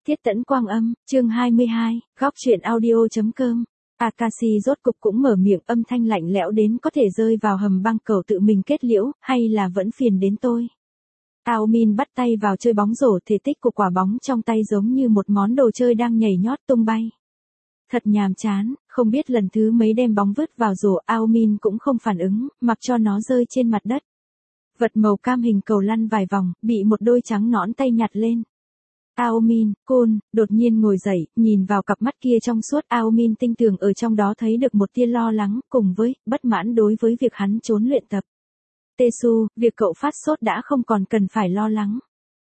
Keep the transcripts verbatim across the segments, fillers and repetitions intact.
Tiết Tẫn Quang Âm, chương hai mươi hai, góc truyện audio.com. Akashi rốt cục cũng mở miệng, âm thanh lạnh lẽo đến có thể rơi vào hầm băng, cầu tự mình kết liễu, hay là vẫn phiền đến tôi. Ao Min bắt tay vào chơi bóng rổ, thể tích của quả bóng trong tay giống như một món đồ chơi đang nhảy nhót tung bay. Thật nhàm chán, không biết lần thứ mấy đem bóng vứt vào rổ, Ao Min cũng không phản ứng, mặc cho nó rơi trên mặt đất. Vật màu cam hình cầu lăn vài vòng, bị một đôi trắng nõn tay nhặt lên. Ao Min, Kun, đột nhiên ngồi dậy, nhìn vào cặp mắt kia trong suốt, Ao Min tinh tường ở trong đó thấy được một tia lo lắng, cùng với, bất mãn đối với việc hắn trốn luyện tập. Tae-su, việc cậu phát sốt đã không còn cần phải lo lắng.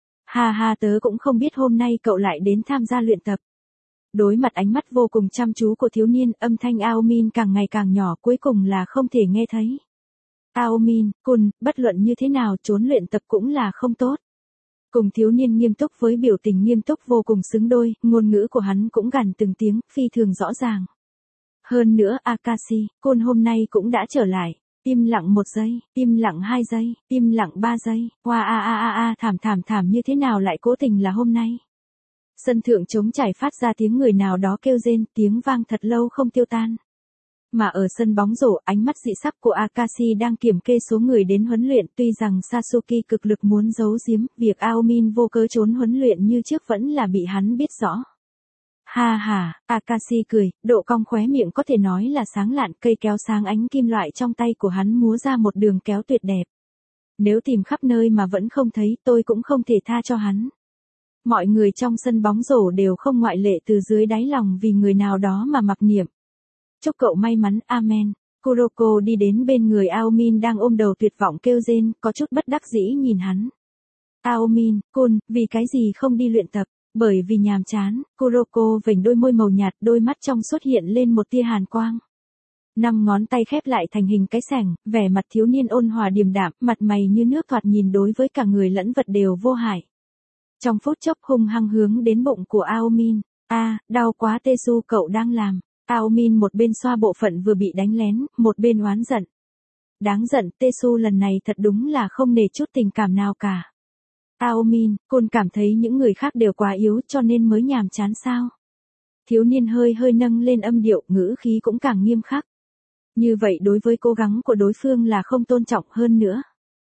Ha ha, tớ cũng không biết hôm nay cậu lại đến tham gia luyện tập. Đối mặt ánh mắt vô cùng chăm chú của thiếu niên, âm thanh Ao Min càng ngày càng nhỏ, cuối cùng là không thể nghe thấy. Ao Min, Kun, bất luận như thế nào trốn luyện tập cũng là không tốt. Cùng thiếu niên nghiêm túc với biểu tình nghiêm túc vô cùng xứng đôi, ngôn ngữ của hắn cũng gằn từng tiếng, phi thường rõ ràng. Hơn nữa Akashi, Kun hôm nay cũng đã trở lại. Im lặng một giây, im lặng hai giây, im lặng ba giây, hoa a a a a thảm thảm thảm như thế nào lại cố tình là hôm nay. Sân thượng trống trải phát ra tiếng người nào đó kêu rên, tiếng vang thật lâu không tiêu tan. Mà ở sân bóng rổ, ánh mắt dị sắc của Akashi đang kiểm kê số người đến huấn luyện, tuy rằng Sasuke cực lực muốn giấu giếm, việc Ao Min vô cớ trốn huấn luyện như trước vẫn là bị hắn biết rõ. Ha ha, Akashi cười, độ cong khóe miệng có thể nói là sáng lạn, cây kéo sáng ánh kim loại trong tay của hắn múa ra một đường kéo tuyệt đẹp. Nếu tìm khắp nơi mà vẫn không thấy, tôi cũng không thể tha cho hắn. Mọi người trong sân bóng rổ đều không ngoại lệ, từ dưới đáy lòng vì người nào đó mà mặc niệm. Chúc cậu may mắn, amen. Kuroko đi đến bên người Ao Min đang ôm đầu tuyệt vọng kêu rên, có chút bất đắc dĩ nhìn hắn. Ao Min, Kun, vì cái gì không đi luyện tập? Bởi vì nhàm chán, Kuroko vểnh đôi môi màu nhạt, đôi mắt trong xuất hiện lên một tia hàn quang. Năm ngón tay khép lại thành hình cái sẻng, vẻ mặt thiếu niên ôn hòa điềm đạm, mặt mày như nước, thoạt nhìn đối với cả người lẫn vật đều vô hại. Trong phút chốc hung hăng hướng đến bụng của Ao Min. A, đau quá Tae-su, cậu đang làm. Ao Min một bên xoa bộ phận vừa bị đánh lén, một bên oán giận. Đáng giận, Tae-su lần này thật đúng là không nể chút tình cảm nào cả. Ao Min, Kun cảm thấy những người khác đều quá yếu cho nên mới nhàm chán sao? Thiếu niên hơi hơi nâng lên âm điệu, ngữ khí cũng càng nghiêm khắc. Như vậy đối với cố gắng của đối phương là không tôn trọng hơn nữa.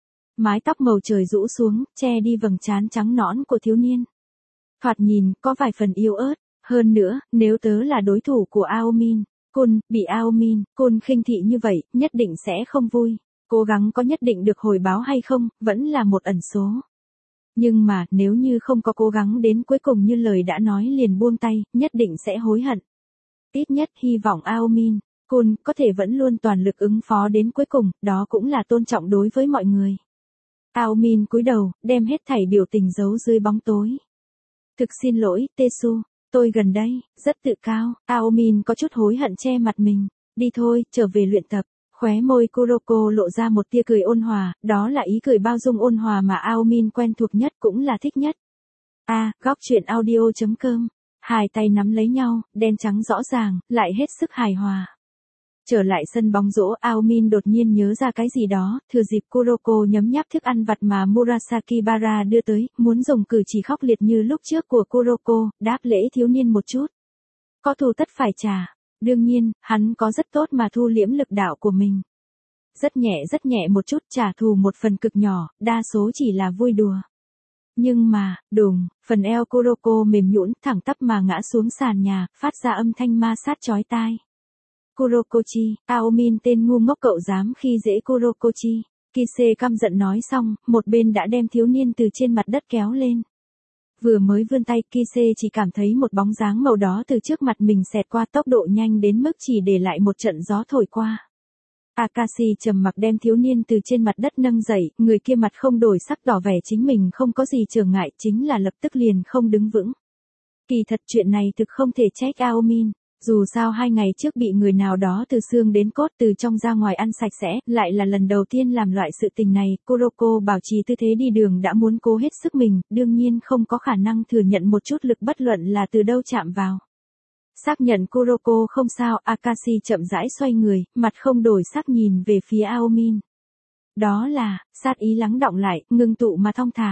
Mái tóc màu trời rũ xuống, che đi vầng trán trắng nõn của thiếu niên. Thoạt nhìn, có vài phần yếu ớt. Hơn nữa, nếu tớ là đối thủ của Ao Min, Kun, bị Ao Min, Kun khinh thị như vậy, nhất định sẽ không vui. Cố gắng có nhất định được hồi báo hay không, vẫn là một ẩn số. Nhưng mà, nếu như không có cố gắng đến cuối cùng như lời đã nói liền buông tay, nhất định sẽ hối hận. Ít nhất hy vọng Ao Min, Kun, có thể vẫn luôn toàn lực ứng phó đến cuối cùng, đó cũng là tôn trọng đối với mọi người. Ao Min cúi đầu, đem hết thảy biểu tình giấu dưới bóng tối. Thực xin lỗi, Tae-su, tôi gần đây, rất tự cao. Ao Min có chút hối hận che mặt mình. Đi thôi, trở về luyện tập. Khóe môi Kuroko lộ ra một tia cười ôn hòa, đó là ý cười bao dung ôn hòa mà Ao Min quen thuộc nhất, cũng là thích nhất. A, à, góc truyện audio.com. Hai tay nắm lấy nhau, đen trắng rõ ràng, lại hết sức hài hòa. Trở lại sân bóng rổ, Ao Min đột nhiên nhớ ra cái gì đó, thừa dịp Kuroko nhấm nháp thức ăn vặt mà Murasaki Bara đưa tới, muốn dùng cử chỉ khốc liệt như lúc trước của Kuroko, đáp lễ thiếu niên một chút. Có thù tất phải trả. Đương nhiên, hắn có rất tốt mà thu liễm lực đạo của mình. Rất nhẹ rất nhẹ một chút, trả thù một phần cực nhỏ, đa số chỉ là vui đùa. Nhưng mà, đùng, phần eo Kuroko mềm nhũn, thẳng tắp mà ngã xuống sàn nhà, phát ra âm thanh ma sát chói tai. Kurokochi, Ao Min tên ngu ngốc, cậu dám khi dễ Kurokochi. Kise căm giận nói xong, một bên đã đem thiếu niên từ trên mặt đất kéo lên. Vừa mới vươn tay, Kise chỉ cảm thấy một bóng dáng màu đó từ trước mặt mình xẹt qua, tốc độ nhanh đến mức chỉ để lại một trận gió thổi qua. Akashi trầm mặc đem thiếu niên từ trên mặt đất nâng dậy, người kia mặt không đổi sắc tỏ vẻ chính mình không có gì trở ngại, chính là lập tức liền không đứng vững. Kỳ thật chuyện này thực không thể trách Ao Min. Dù sao hai ngày trước bị người nào đó từ xương đến cốt, từ trong ra ngoài ăn sạch sẽ, lại là lần đầu tiên làm loại sự tình này, Kuroko bảo trì tư thế đi đường đã muốn cố hết sức mình, đương nhiên không có khả năng thừa nhận một chút lực bất luận là từ đâu chạm vào. Xác nhận Kuroko không sao, Akashi chậm rãi xoay người, mặt không đổi sắc nhìn về phía Ao Min. Đó là, sát ý lắng đọng lại, ngưng tụ mà thong thả.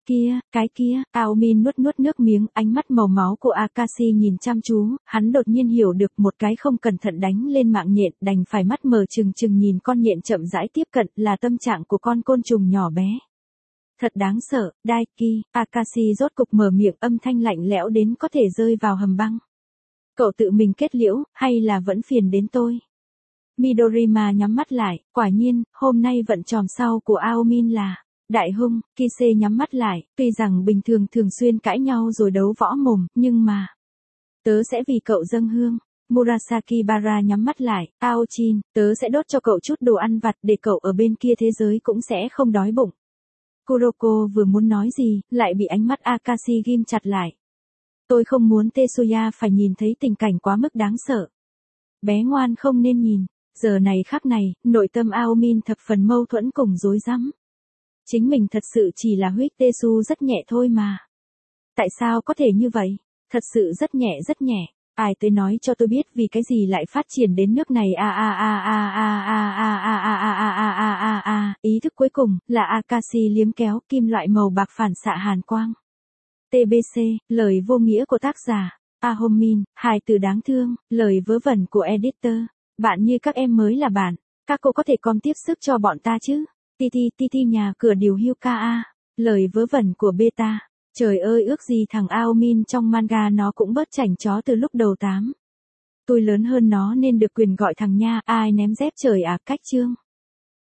kia, cái kia, Aomin nuốt nuốt nước miếng, ánh mắt màu máu của Akashi nhìn chăm chú, hắn đột nhiên hiểu được một cái không cẩn thận đánh lên mạng nhện, đành phải mắt mở trừng trừng nhìn con nhện chậm rãi tiếp cận, là tâm trạng của con côn trùng nhỏ bé. Thật đáng sợ, Daiki, Akashi rốt cục mở miệng, âm thanh lạnh lẽo đến có thể rơi vào hầm băng. Cậu tự mình kết liễu, hay là vẫn phiền đến tôi? Midorima nhắm mắt lại, quả nhiên, hôm nay vận tròm sau của Aomin là đại hung. Kise nhắm mắt lại, tuy rằng bình thường thường xuyên cãi nhau rồi đấu võ mồm, nhưng mà tớ sẽ vì cậu dâng hương. Murasaki Bara nhắm mắt lại, Aochin, tớ sẽ đốt cho cậu chút đồ ăn vặt để cậu ở bên kia thế giới cũng sẽ không đói bụng. Kuroko vừa muốn nói gì, lại bị ánh mắt Akashi ghim chặt lại. Tôi không muốn Tetsuya phải nhìn thấy tình cảnh quá mức đáng sợ. Bé ngoan không nên nhìn. Giờ này khắc này, nội tâm Aomin thập phần mâu thuẫn cùng rối rắm. Chính mình thật sự chỉ là huyết Tetsu rất nhẹ thôi mà. Tại sao có thể như vậy? Thật sự rất nhẹ rất nhẹ. Ai tới nói cho tôi biết vì cái gì lại phát triển đến nước này a a a a a a a a a a a a a a a. Ý thức cuối cùng là Akashi liếm kéo kim loại màu bạc phản xạ hàn quang. tê bê xê, lời vô nghĩa của tác giả. Aomin, hài từ đáng thương, lời vớ vẩn của editor. Bạn như các em mới là bạn, các cô có thể com tiếp sức cho bọn ta chứ. Titi titi nhà cửa điều hưu ca a. Lời vớ vẩn của beta. Trời ơi ước gì thằng Aomin trong manga nó cũng bớt chảnh chó từ lúc đầu tám. Tôi lớn hơn nó nên được quyền gọi thằng nha, ai ném dép trời à, cách chương.